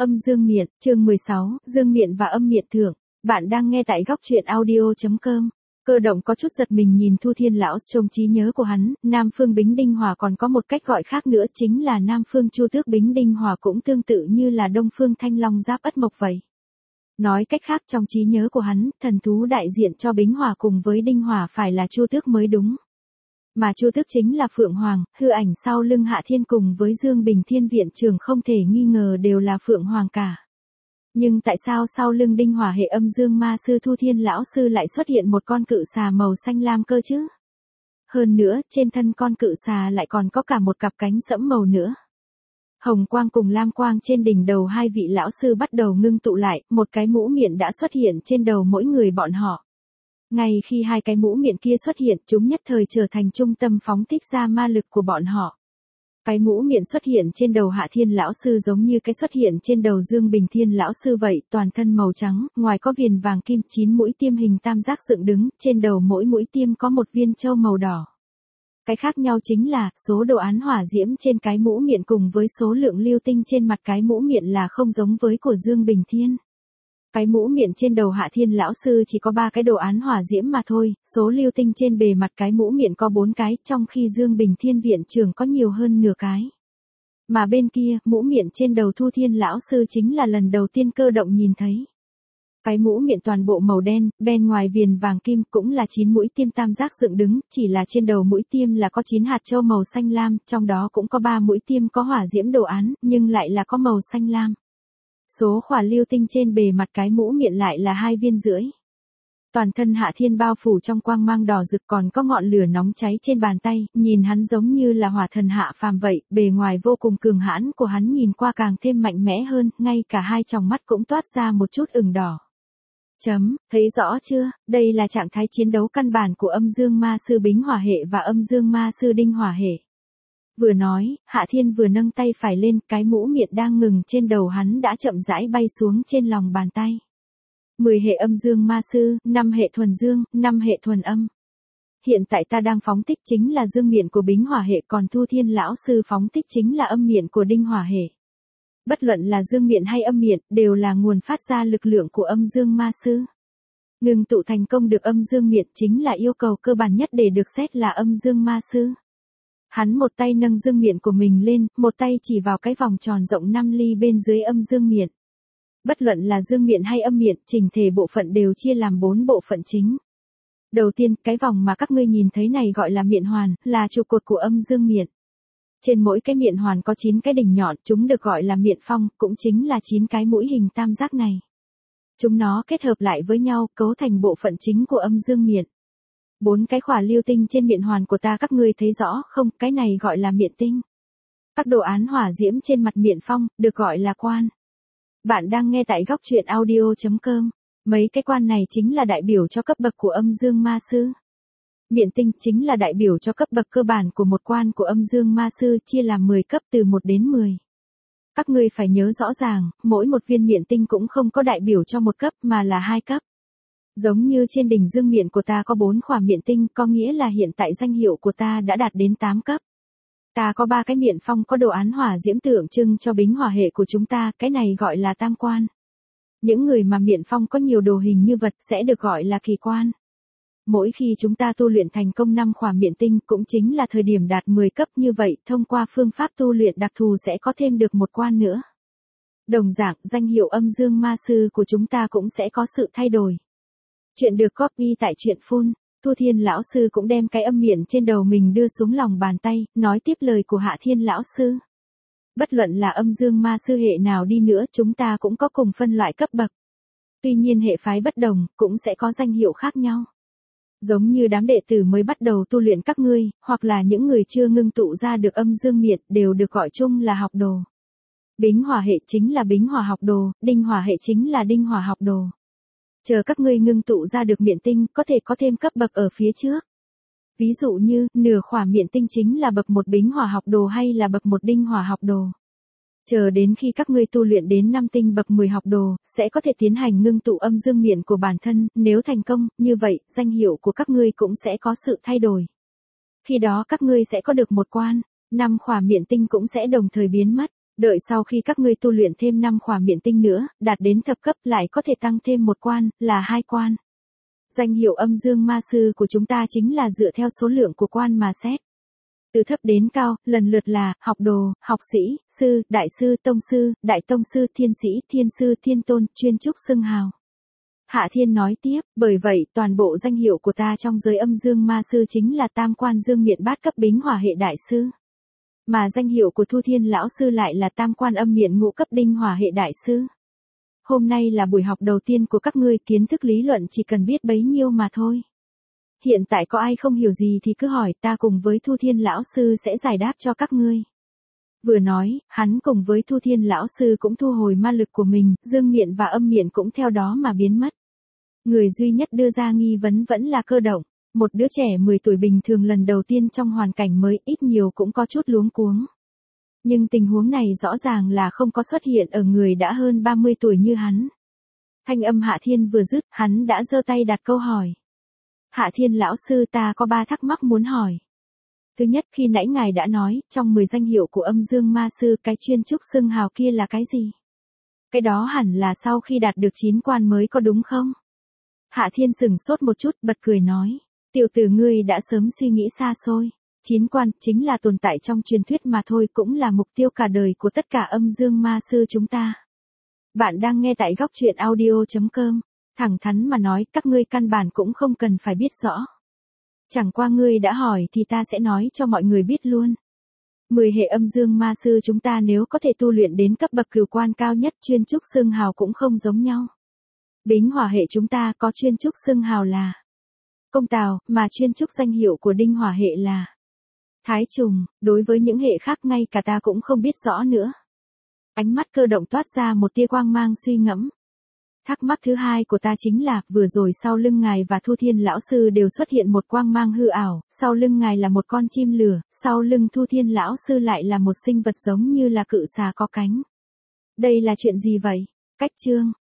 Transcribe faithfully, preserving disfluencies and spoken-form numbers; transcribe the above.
Âm dương miện, chương mười sáu, dương miện và âm miện thượng. Bạn đang nghe tại góc truyện audio.com. Cơ động có chút giật mình nhìn Thu Thiên lão trong trí nhớ của hắn, Nam Phương Bính Đinh Hòa còn có một cách gọi khác nữa chính là Nam Phương Chu Tước Bính Đinh Hòa, cũng tương tự như là Đông Phương Thanh Long Giáp Ất Mộc vậy. Nói cách khác, trong trí nhớ của hắn, thần thú đại diện cho Bính Hòa cùng với Đinh Hòa phải là Chu Tước mới đúng. Mà Chu Tước chính là Phượng Hoàng, hư ảnh sau lưng Hạ Thiên cùng với Dương Bình Thiên viện trưởng không thể nghi ngờ đều là Phượng Hoàng cả. Nhưng tại sao sau lưng Đinh Hòa hệ âm dương ma sư Thu Thiên lão sư lại xuất hiện một con cự xà màu xanh lam cơ chứ? Hơn nữa, trên thân con cự xà lại còn có cả một cặp cánh sẫm màu nữa. Hồng quang cùng lam quang trên đỉnh đầu hai vị lão sư bắt đầu ngưng tụ lại, một cái mũ miệng đã xuất hiện trên đầu mỗi người bọn họ. Ngay khi hai cái mũ miệng kia xuất hiện, chúng nhất thời trở thành trung tâm phóng thích ra ma lực của bọn họ. Cái mũ miệng xuất hiện trên đầu Hạ Thiên lão sư giống như cái xuất hiện trên đầu Dương Bình Thiên lão sư vậy, toàn thân màu trắng, ngoài có viền vàng kim, chín mũi tiêm hình tam giác dựng đứng, trên đầu mỗi mũi tiêm có một viên châu màu đỏ. Cái khác nhau chính là, số đồ án hỏa diễm trên cái mũ miệng cùng với số lượng lưu tinh trên mặt cái mũ miệng là không giống với của Dương Bình Thiên. Cái mũ miệng trên đầu Hạ Thiên lão sư chỉ có ba cái đồ án hỏa diễm mà thôi, số lưu tinh trên bề mặt cái mũ miệng có bốn cái, trong khi Dương Bình Thiên viện trưởng có nhiều hơn nửa cái. Mà bên kia, mũ miệng trên đầu Thu Thiên lão sư chính là lần đầu tiên Cơ Động nhìn thấy. Cái mũ miệng toàn bộ màu đen, bên ngoài viền vàng kim, cũng là chín mũi tiêm tam giác dựng đứng, chỉ là trên đầu mũi tiêm là có chín hạt châu màu xanh lam, trong đó cũng có ba mũi tiêm có hỏa diễm đồ án, nhưng lại là có màu xanh lam. Số khỏa lưu tinh trên bề mặt cái mũ miệng lại là hai viên rưỡi. Toàn thân Hạ Thiên bao phủ trong quang mang đỏ rực, còn có ngọn lửa nóng cháy trên bàn tay, nhìn hắn giống như là hỏa thần hạ phàm vậy, bề ngoài vô cùng cường hãn của hắn nhìn qua càng thêm mạnh mẽ hơn, ngay cả hai tròng mắt cũng toát ra một chút ửng đỏ. Chấm, thấy rõ chưa, đây là trạng thái chiến đấu căn bản của âm dương ma sư Bính Hỏa hệ và âm dương ma sư Đinh Hỏa hệ. Vừa nói, Hạ Thiên vừa nâng tay phải lên, cái mũ miệng đang ngừng trên đầu hắn đã chậm rãi bay xuống trên lòng bàn tay. mười hệ âm dương ma sư, năm hệ thuần dương, năm hệ thuần âm. Hiện tại ta đang phóng thích chính là dương miện của Bính Hỏa hệ, còn Thu Thiên lão sư phóng thích chính là âm miện của Đinh Hỏa hệ. Bất luận là dương miện hay âm miện, đều là nguồn phát ra lực lượng của âm dương ma sư. Ngừng tụ thành công được âm dương miện chính là yêu cầu cơ bản nhất để được xét là âm dương ma sư. Hắn một tay nâng dương miện của mình lên, một tay chỉ vào cái vòng tròn rộng năm ly bên dưới âm dương miện. Bất luận là dương miện hay âm miện, chỉnh thể bộ phận đều chia làm bốn bộ phận chính. Đầu tiên, cái vòng mà các ngươi nhìn thấy này gọi là miện hoàn, là trụ cột của âm dương miện. Trên mỗi cái miện hoàn có chín cái đỉnh nhọn, chúng được gọi là miện phong, cũng chính là chín cái mũi hình tam giác này. Chúng nó kết hợp lại với nhau, cấu thành bộ phận chính của âm dương miện. Bốn cái khỏa lưu tinh trên miện hoàn của ta các ngươi thấy rõ không, cái này gọi là miện tinh. Các đồ án hỏa diễm trên mặt miện phong, được gọi là quan. Bạn đang nghe tại góc truyện audio.com. Mấy cái quan này chính là đại biểu cho cấp bậc của âm dương ma sư. Miện tinh chính là đại biểu cho cấp bậc cơ bản của một quan của âm dương ma sư, chia làm mười cấp từ một đến mười. Các ngươi phải nhớ rõ ràng, mỗi một viên miện tinh cũng không có đại biểu cho một cấp mà là hai cấp. Giống như trên đỉnh dương miện của ta có bốn khỏa miện tinh, có nghĩa là hiện tại danh hiệu của ta đã đạt đến tám cấp. Ta có ba cái miện phong có đồ án hỏa diễm tượng trưng cho Bính Hỏa hệ của chúng ta, cái này gọi là tam quan. Những người mà miện phong có nhiều đồ hình như vật sẽ được gọi là kỳ quan. Mỗi khi chúng ta tu luyện thành công năm khỏa miện tinh cũng chính là thời điểm đạt mười cấp, như vậy thông qua phương pháp tu luyện đặc thù sẽ có thêm được một quan nữa. Đồng dạng, danh hiệu âm dương ma sư của chúng ta cũng sẽ có sự thay đổi. Chuyện được copy tại truyện phun. Thu Thiên lão sư cũng đem cái âm miện trên đầu mình đưa xuống lòng bàn tay, nói tiếp lời của Hạ Thiên lão sư. Bất luận là âm dương ma sư hệ nào đi nữa, chúng ta cũng có cùng phân loại cấp bậc. Tuy nhiên hệ phái bất đồng, cũng sẽ có danh hiệu khác nhau. Giống như đám đệ tử mới bắt đầu tu luyện các ngươi, hoặc là những người chưa ngưng tụ ra được âm dương miện, đều được gọi chung là học đồ. Bính Hỏa hệ chính là Bính Hỏa học đồ, Đinh Hỏa hệ chính là Đinh Hỏa học đồ. Chờ các ngươi ngưng tụ ra được miện tinh, có thể có thêm cấp bậc ở phía trước. Ví dụ như, nửa khỏa miện tinh chính là bậc một Bính Hỏa học đồ hay là bậc một Đinh Hỏa học đồ. Chờ đến khi các ngươi tu luyện đến năm tinh bậc mười học đồ, sẽ có thể tiến hành ngưng tụ âm dương miện của bản thân, nếu thành công, như vậy, danh hiệu của các ngươi cũng sẽ có sự thay đổi. Khi đó các ngươi sẽ có được một quan, năm khỏa miện tinh cũng sẽ đồng thời biến mất. Đợi sau khi các ngươi tu luyện thêm năm khỏa miện tinh nữa, đạt đến thập cấp lại có thể tăng thêm một quan, là hai quan. Danh hiệu âm dương ma sư của chúng ta chính là dựa theo số lượng của quan mà xét. Từ thấp đến cao, lần lượt là, học đồ, học sĩ, sư, đại sư, tông sư, đại tông sư, thiên sĩ, thiên sư, thiên tôn, chuyên trúc xưng hào. Hạ Thiên nói tiếp, bởi vậy toàn bộ danh hiệu của ta trong giới âm dương ma sư chính là tam quan dương miện bát cấp bính hỏa hệ đại sư. Mà danh hiệu của Thu Thiên lão sư lại là tam quan âm miện ngũ cấp đinh hỏa hệ đại sư. Hôm nay là buổi học đầu tiên của các ngươi, kiến thức lý luận chỉ cần biết bấy nhiêu mà thôi. Hiện tại có ai không hiểu gì thì cứ hỏi, ta cùng với Thu Thiên lão sư sẽ giải đáp cho các ngươi. Vừa nói, hắn cùng với Thu Thiên lão sư cũng thu hồi ma lực của mình, dương miện và âm miện cũng theo đó mà biến mất. Người duy nhất đưa ra nghi vấn vẫn là Cơ Động, một đứa trẻ mười tuổi bình thường lần đầu tiên trong hoàn cảnh mới, ít nhiều cũng có chút luống cuống. Nhưng tình huống này rõ ràng là không có xuất hiện ở người đã hơn ba mươi tuổi như hắn. Thanh âm Hạ Thiên vừa dứt, hắn đã giơ tay đặt câu hỏi. Hạ Thiên lão sư, ta có ba thắc mắc muốn hỏi. Thứ nhất, khi nãy ngài đã nói, trong mười danh hiệu của âm dương ma sư, cái chuyên trúc xưng hào kia là cái gì? Cái đó hẳn là sau khi đạt được chín quan mới có đúng không? Hạ Thiên sừng sốt một chút, bật cười nói. Tiểu tử ngươi đã sớm suy nghĩ xa xôi. Chín quan chính là tồn tại trong truyền thuyết mà thôi, cũng là mục tiêu cả đời của tất cả âm dương ma sư chúng ta. Bạn đang nghe tại góc truyện audio chấm com. Thẳng thắn mà nói, các ngươi căn bản cũng không cần phải biết rõ. Chẳng qua ngươi đã hỏi thì ta sẽ nói cho mọi người biết luôn. Mười hệ âm dương ma sư chúng ta nếu có thể tu luyện đến cấp bậc cửu quan cao nhất, chuyên trúc xưng hào cũng không giống nhau. Bính hỏa hệ chúng ta có chuyên trúc xưng hào là Công Tào, mà chuyên trúc danh hiệu của đinh hỏa hệ là Thái Trùng. Đối với những hệ khác ngay cả ta cũng không biết rõ nữa. Ánh mắt Cơ Động toát ra một tia quang mang suy ngẫm. Thắc mắc thứ hai của ta chính là, vừa rồi sau lưng ngài và Thu Thiên lão sư đều xuất hiện một quang mang hư ảo, sau lưng ngài là một con chim lửa, sau lưng Thu Thiên lão sư lại là một sinh vật giống như là cự xà có cánh. Đây là chuyện gì vậy? Cách chương